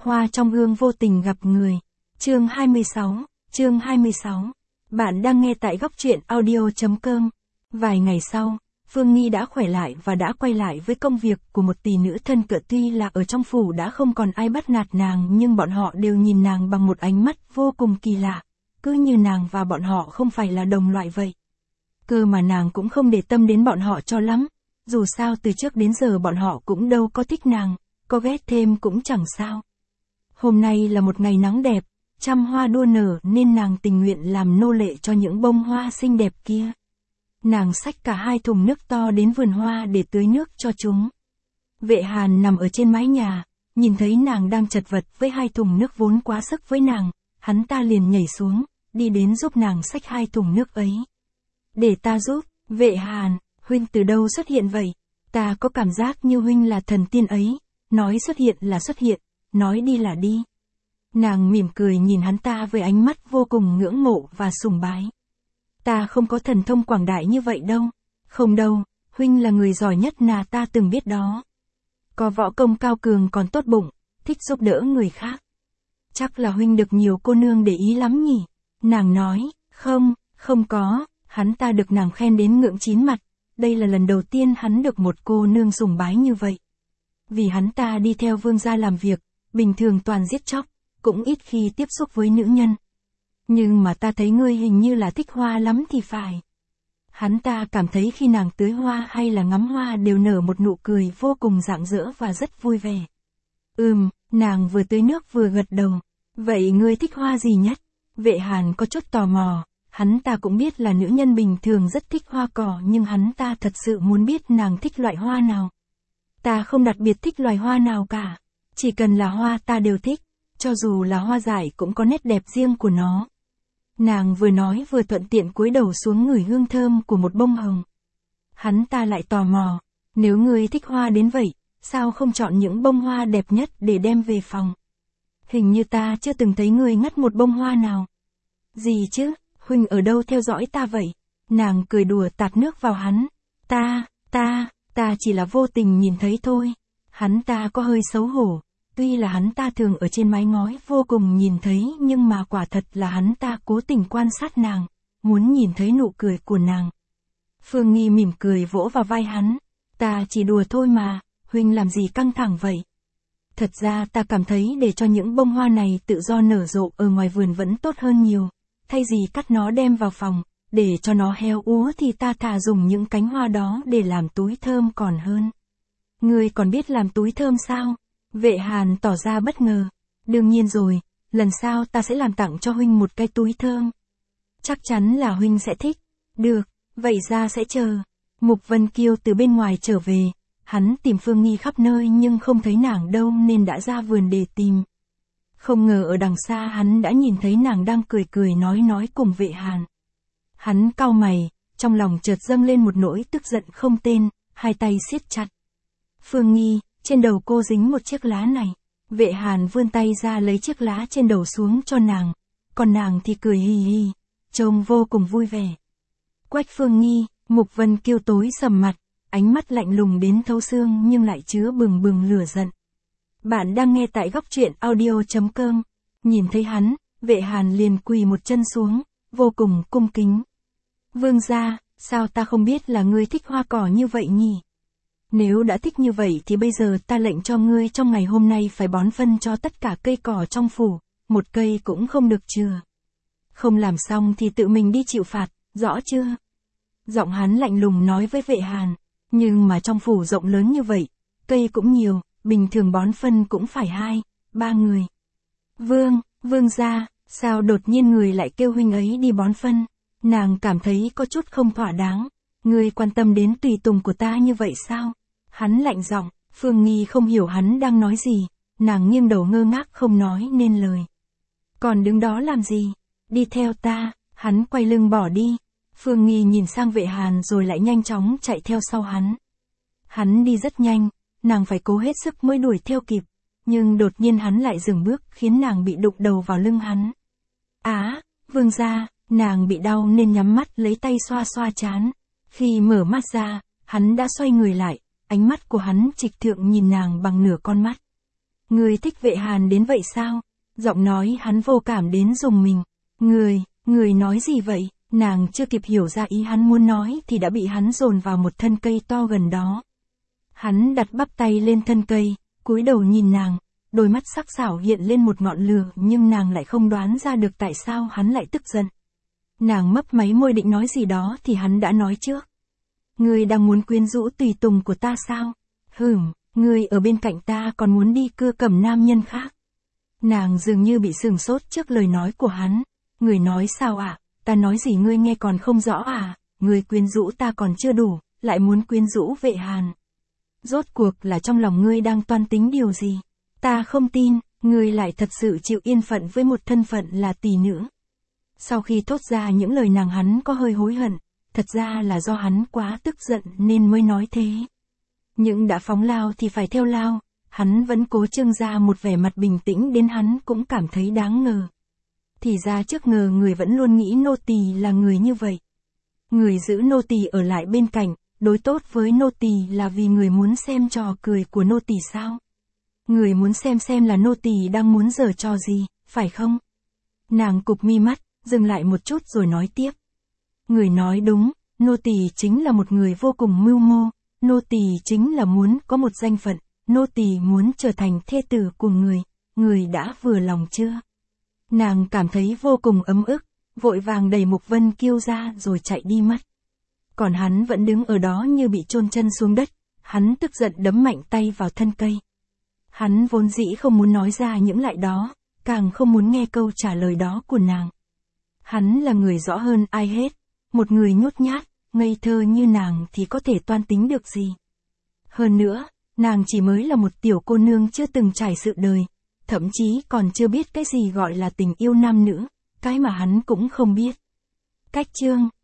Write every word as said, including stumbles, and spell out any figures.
Hoa trong gương vô tình gặp người. Chương hai mươi sáu, chương hai mươi sáu. Bạn đang nghe tại góc truyện audio chấm com. Vài ngày sau, Phương Nghi đã khỏe lại và đã quay lại với công việc của một tỷ nữ thân cận. Tuy là ở trong phủ đã không còn ai bắt nạt nàng, nhưng bọn họ đều nhìn nàng bằng một ánh mắt vô cùng kỳ lạ, cứ như nàng và bọn họ không phải là đồng loại vậy. Cơ mà nàng cũng không để tâm đến bọn họ cho lắm, dù sao từ trước đến giờ bọn họ cũng đâu có thích nàng, có ghét thêm cũng chẳng sao. Hôm nay là một ngày nắng đẹp, trăm hoa đua nở nên nàng tình nguyện làm nô lệ cho những bông hoa xinh đẹp kia. Nàng xách cả hai thùng nước to đến vườn hoa để tưới nước cho chúng. Vệ Hàn nằm ở trên mái nhà, nhìn thấy nàng đang chật vật với hai thùng nước vốn quá sức với nàng, hắn ta liền nhảy xuống, đi đến giúp nàng xách hai thùng nước ấy. Để ta giúp. Vệ Hàn, huynh từ đâu xuất hiện vậy? Ta có cảm giác như huynh là thần tiên ấy, nói xuất hiện là xuất hiện, nói đi là đi. Nàng mỉm cười nhìn hắn ta với ánh mắt vô cùng ngưỡng mộ và sùng bái. Ta không có thần thông quảng đại như vậy đâu. Không đâu, huynh là người giỏi nhất mà ta từng biết đó. Có võ công cao cường còn tốt bụng, thích giúp đỡ người khác. Chắc là huynh được nhiều cô nương để ý lắm nhỉ? Nàng nói, không, không có, hắn ta được nàng khen đến ngượng chín mặt. Đây là lần đầu tiên hắn được một cô nương sùng bái như vậy. Vì hắn ta đi theo vương gia làm việc, bình thường toàn giết chóc, cũng ít khi tiếp xúc với nữ nhân. Nhưng mà ta thấy ngươi hình như là thích hoa lắm thì phải. Hắn ta cảm thấy khi nàng tưới hoa hay là ngắm hoa đều nở một nụ cười vô cùng rạng rỡ và rất vui vẻ. Ừm, nàng vừa tưới nước vừa gật đầu. Vậy ngươi thích hoa gì nhất? Vệ Hàn có chút tò mò, hắn ta cũng biết là nữ nhân bình thường rất thích hoa cỏ, nhưng hắn ta thật sự muốn biết nàng thích loại hoa nào. Ta không đặc biệt thích loài hoa nào cả, chỉ cần là hoa ta đều thích, cho dù là hoa dại cũng có nét đẹp riêng của nó. Nàng vừa nói vừa thuận tiện cúi đầu xuống ngửi hương thơm của một bông hồng. Hắn ta lại tò mò, nếu ngươi thích hoa đến vậy, sao không chọn những bông hoa đẹp nhất để đem về phòng? Hình như ta chưa từng thấy ngươi ngắt một bông hoa nào. Gì chứ, huynh ở đâu theo dõi ta vậy? Nàng cười đùa tạt nước vào hắn. Ta, ta, ta chỉ là vô tình nhìn thấy thôi. Hắn ta có hơi xấu hổ. Tuy là hắn ta thường ở trên mái ngói vô cùng nhìn thấy, nhưng mà quả thật là hắn ta cố tình quan sát nàng, muốn nhìn thấy nụ cười của nàng. Phương Nghi mỉm cười vỗ vào vai hắn. Ta chỉ đùa thôi mà, huynh làm gì căng thẳng vậy? Thật ra ta cảm thấy để cho những bông hoa này tự do nở rộ ở ngoài vườn vẫn tốt hơn nhiều. Thay vì cắt nó đem vào phòng, để cho nó heo úa thì ta thà dùng những cánh hoa đó để làm túi thơm còn hơn. Ngươi còn biết làm túi thơm sao? Vệ Hàn tỏ ra bất ngờ. Đương nhiên rồi, lần sau ta sẽ làm tặng cho huynh một cái túi thơm. Chắc chắn là huynh sẽ thích. Được, vậy ra sẽ chờ. Mục Vân Kiêu từ bên ngoài trở về, hắn tìm Phương Nghi khắp nơi nhưng không thấy nàng đâu nên đã ra vườn để tìm. Không ngờ ở đằng xa hắn đã nhìn thấy nàng đang cười cười nói nói cùng Vệ Hàn. Hắn cau mày, trong lòng chợt dâng lên một nỗi tức giận không tên, hai tay siết chặt. Phương Nghi, trên đầu cô dính một chiếc lá này. Vệ Hàn vươn tay ra lấy chiếc lá trên đầu xuống cho nàng, còn nàng thì cười hì hì, trông vô cùng vui vẻ. Quách Phương Nghi, Mục Vân Kiêu tối sầm mặt, ánh mắt lạnh lùng đến thấu xương nhưng lại chứa bừng bừng lửa giận. Bạn đang nghe tại góc truyện audio chấm com. Nhìn thấy hắn, Vệ Hàn liền quỳ một chân xuống, vô cùng cung kính. Vương gia, sao ta không biết là ngươi thích hoa cỏ như vậy nhỉ? Nếu đã thích như vậy thì bây giờ ta lệnh cho ngươi trong ngày hôm nay phải bón phân cho tất cả cây cỏ trong phủ, một cây cũng không được chừa. Không làm xong thì tự mình đi chịu phạt, rõ chưa? Giọng hắn lạnh lùng nói với Vệ Hàn, nhưng mà trong phủ rộng lớn như vậy, cây cũng nhiều, bình thường bón phân cũng phải hai, ba người. Vương, vương gia, sao đột nhiên người lại kêu huynh ấy đi bón phân? Nàng cảm thấy có chút không thỏa đáng. Ngươi quan tâm đến tùy tùng của ta như vậy sao? Hắn lạnh giọng. Phương Nghi không hiểu hắn đang nói gì, nàng nghiêng đầu ngơ ngác không nói nên lời. Còn đứng đó làm gì? Đi theo ta. Hắn quay lưng bỏ đi. Phương Nghi nhìn sang Vệ Hàn rồi lại nhanh chóng chạy theo sau hắn. Hắn đi rất nhanh, nàng phải cố hết sức mới đuổi theo kịp, nhưng đột nhiên hắn lại dừng bước khiến nàng bị đụng đầu vào lưng hắn. Á, vương gia, nàng bị đau nên nhắm mắt lấy tay xoa xoa trán. Khi mở mắt ra, hắn đã xoay người lại, ánh mắt của hắn trịch thượng nhìn nàng bằng nửa con mắt. Người thích Vệ Hàn đến vậy sao? Giọng nói hắn vô cảm đến rùng mình. Người, người nói gì vậy? Nàng chưa kịp hiểu ra ý hắn muốn nói thì đã bị hắn dồn vào một thân cây to gần đó. Hắn đặt bắp tay lên thân cây, cúi đầu nhìn nàng, đôi mắt sắc sảo hiện lên một ngọn lửa nhưng nàng lại không đoán ra được tại sao hắn lại tức giận. Nàng mấp máy môi định nói gì đó thì hắn đã nói trước. Ngươi đang muốn quyến rũ tùy tùng của ta sao? Hửm, ngươi ở bên cạnh ta còn muốn đi cưa cầm nam nhân khác. Nàng dường như bị sửng sốt trước lời nói của hắn. Người nói sao ạ? À? Ta nói gì ngươi nghe còn không rõ à? Ngươi quyến rũ ta còn chưa đủ, lại muốn quyến rũ Vệ Hàn. Rốt cuộc là trong lòng ngươi đang toan tính điều gì? Ta không tin, ngươi lại thật sự chịu yên phận với một thân phận là tỷ nữ. Sau khi thốt ra những lời nàng hắn có hơi hối hận, thật ra là do hắn quá tức giận nên mới nói thế. Nhưng đã phóng lao thì phải theo lao, hắn vẫn cố trưng ra một vẻ mặt bình tĩnh đến hắn cũng cảm thấy đáng ngờ. Thì ra trước ngờ người vẫn luôn nghĩ nô tỳ là người như vậy. Người giữ nô tỳ ở lại bên cạnh, đối tốt với nô tỳ là vì người muốn xem trò cười của nô tỳ sao? Người muốn xem xem là nô tỳ đang muốn giở trò gì, phải không? Nàng cụp mi mắt, dừng lại một chút rồi nói tiếp. Người nói đúng, nô tỳ chính là một người vô cùng mưu mô, nô tỳ chính là muốn có một danh phận, nô tỳ muốn trở thành thê tử của người, người đã vừa lòng chưa? Nàng cảm thấy vô cùng ấm ức, vội vàng đẩy Mục Vân Kiêu ra rồi chạy đi mất. Còn hắn vẫn đứng ở đó như bị chôn chân xuống đất, hắn tức giận đấm mạnh tay vào thân cây. Hắn vốn dĩ không muốn nói ra những lại đó, càng không muốn nghe câu trả lời đó của nàng. Hắn là người rõ hơn ai hết, một người nhút nhát, ngây thơ như nàng thì có thể toan tính được gì. Hơn nữa, nàng chỉ mới là một tiểu cô nương chưa từng trải sự đời, thậm chí còn chưa biết cái gì gọi là tình yêu nam nữ, cái mà hắn cũng không biết. Cách chương